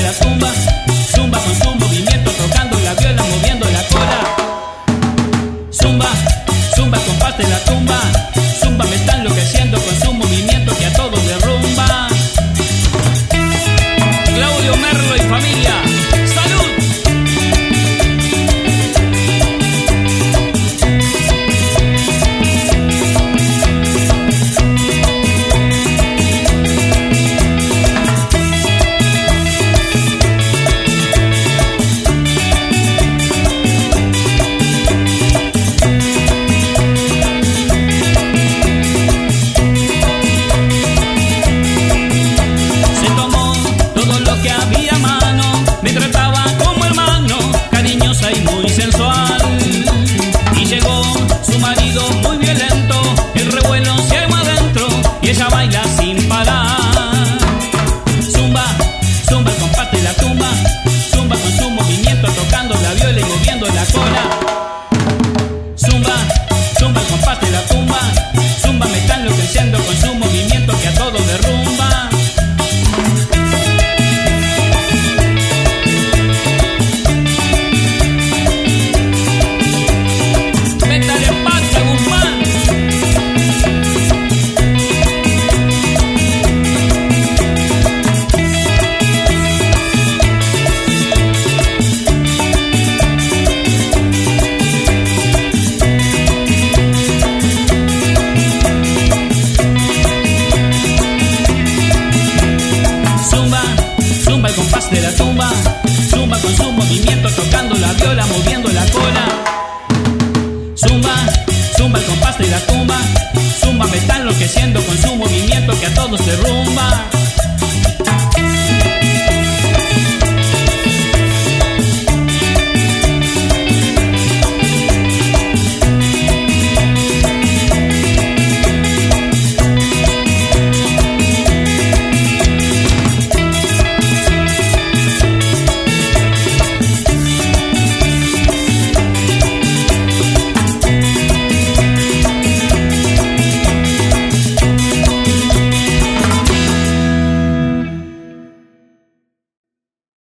la tumba. Zumba con su movimiento, tocando la viola, moviendo la cola. Zumba, zumba con paz de la tumba. Zumba me está enloqueciendo con su movimiento que a todos derrumba. Claudio Merlo y familia, ¡salud! Ella baila sin parar. Zumba, zumba el compás de la tumba. Zumba con su movimiento, tocando la viola y moviendo la cola. Zumba, zumba el compás de la tumba. Zumba me está enloqueciendo con su movimiento que a todos derrumba. Métale pata, Guzmán. Zumba el compás de la tumba. Zumba con su movimiento, tocando la viola, moviendo la cola. Zumba, zumba el compás de la tumba. Zumba me está enloqueciendo con su movimiento que a todos derrumba.